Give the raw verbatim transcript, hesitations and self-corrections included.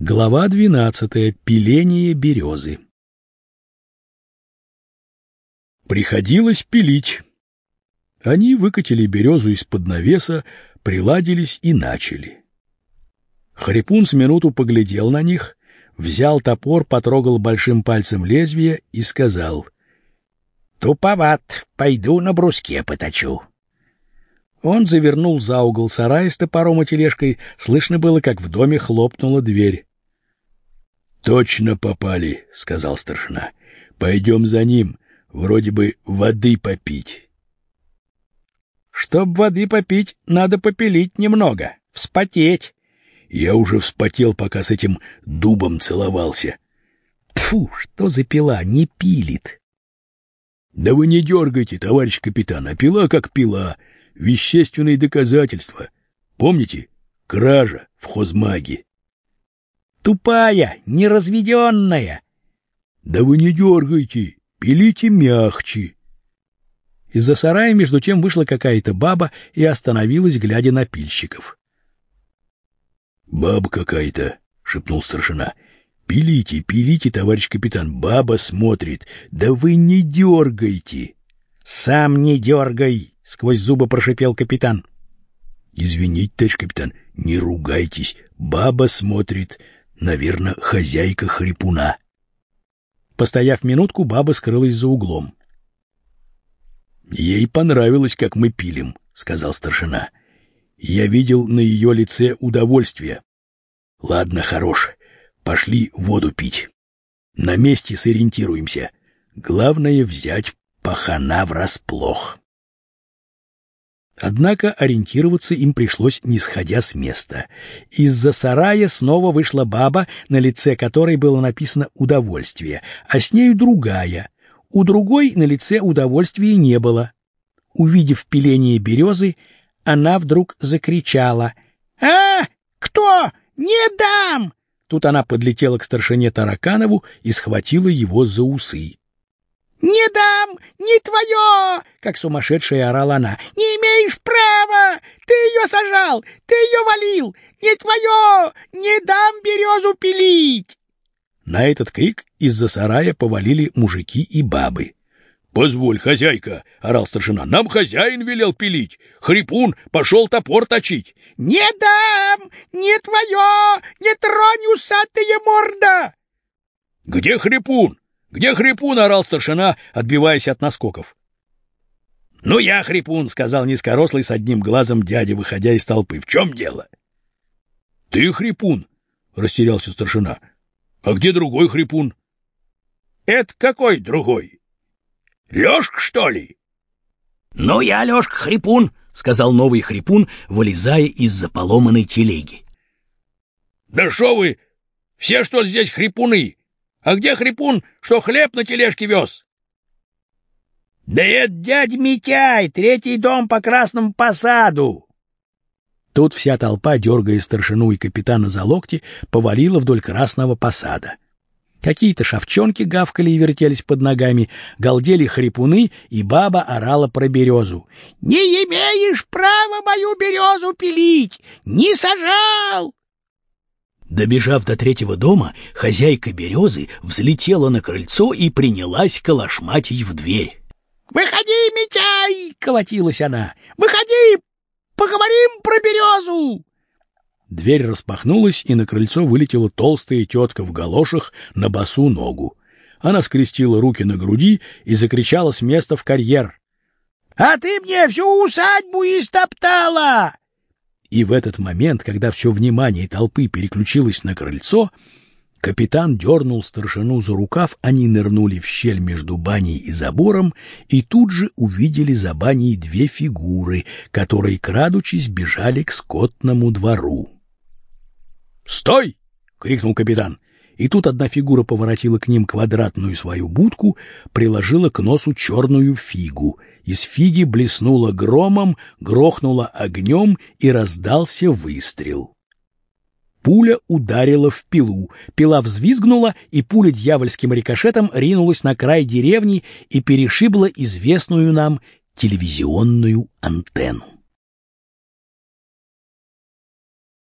Глава двенадцатая. Пиление березы. Приходилось пилить. Они выкатили березу из-под навеса, приладились и начали. Хрипун с минуту поглядел на них, взял топор, потрогал большим пальцем лезвие и сказал: «Туповат, пойду на бруске поточу». Он завернул за угол сарая с топором и тележкой, слышно было, как в доме хлопнула дверь. «Точно попали», — сказал старшина. «Пойдем за ним, вроде бы воды попить». «Чтоб воды попить, надо попилить немного, вспотеть». «Я уже вспотел, пока с этим дубом целовался». «Тьфу, что за пила, не пилит». «Да вы не дергайте, товарищ капитан, а пила как пила, вещественные доказательства. Помните, кража в хозмаге». «Тупая, неразведенная». «Да вы не дергайте, пилите мягче». Из-за сарая между тем вышла какая-то баба и остановилась, глядя на пильщиков. «Баба какая-то», — шепнул старшина. «Пилите, пилите, товарищ капитан, баба смотрит. Да вы не дергайте». «Сам не дергай», — сквозь зубы прошипел капитан. «Извините, товарищ капитан, не ругайтесь, баба смотрит. Наверное, хозяйка хрипуна». Постояв минутку, баба скрылась за углом. «Ей понравилось, как мы пилим», — сказал старшина. «Я видел на ее лице удовольствие. Ладно, хорош, пошли воду пить. На месте сориентируемся. Главное — взять пахана врасплох». Однако ориентироваться им пришлось, не сходя с места. Из-за сарая снова вышла баба, на лице которой было написано «удовольствие», а с нею другая. У другой на лице удовольствия не было. Увидев пиление березы, она вдруг закричала: «А, кто? Не дам!» Тут она подлетела к старшине Тараканову и схватила его за усы. «Не дам! Не твое!» — как сумасшедшая орала она. «Не имеешь права! Ты ее сажал! Ты ее валил! Не твое! Не дам березу пилить!» На этот крик из-за сарая повалили мужики и бабы. «Позволь, хозяйка!» — орал старшина. «Нам хозяин велел пилить! Хрипун пошел топор точить!» «Не дам! Не твое! Не тронь, усатая морда!» «Где Хрипун? Где Хрипун?» — орал старшина, отбиваясь от наскоков. «Ну, я Хрипун», — сказал низкорослый с одним глазом дядя, выходя из толпы. «В чем дело?» «Ты Хрипун?» — растерялся старшина. «А где другой Хрипун?» «Это какой другой? Лёшка, что ли?» «Ну, я Лёшка Хрипун», — сказал новый Хрипун, вылезая из-за поломанной телеги. «Да шо вы, все, что ли, здесь Хрипуны? А где Хрипун, что хлеб на тележке вез?» «Да это дядя Митяй, третий дом по Красному посаду». Тут вся толпа, дергая старшину и капитана за локти, повалила вдоль Красного посада. Какие-то шавчонки гавкали и вертелись под ногами, галдели хрипуны, и баба орала про березу. «Не имеешь права мою березу пилить! Не сажал!» Добежав до третьего дома, хозяйка березы взлетела на крыльцо и принялась колошматить в дверь. «Выходи, Митяй!» — колотилась она. «Выходи! Поговорим про березу!» Дверь распахнулась, и на крыльцо вылетела толстая тетка в галошах на босу ногу. Она скрестила руки на груди и закричала с места в карьер: «А ты мне всю усадьбу истоптала!» И в этот момент, когда все внимание толпы переключилось на крыльцо, капитан дернул старшину за рукав, они нырнули в щель между баней и забором и тут же увидели за баней две фигуры, которые, крадучись, бежали к скотному двору. «Стой!» — крикнул капитан. И тут одна фигура поворотила к ним квадратную свою будку, приложила к носу черную фигу. Из фиги блеснула громом, грохнула огнем, и раздался выстрел. Пуля ударила в пилу, пила взвизгнула, и пуля дьявольским рикошетом ринулась на край деревни и перешибла известную нам телевизионную антенну.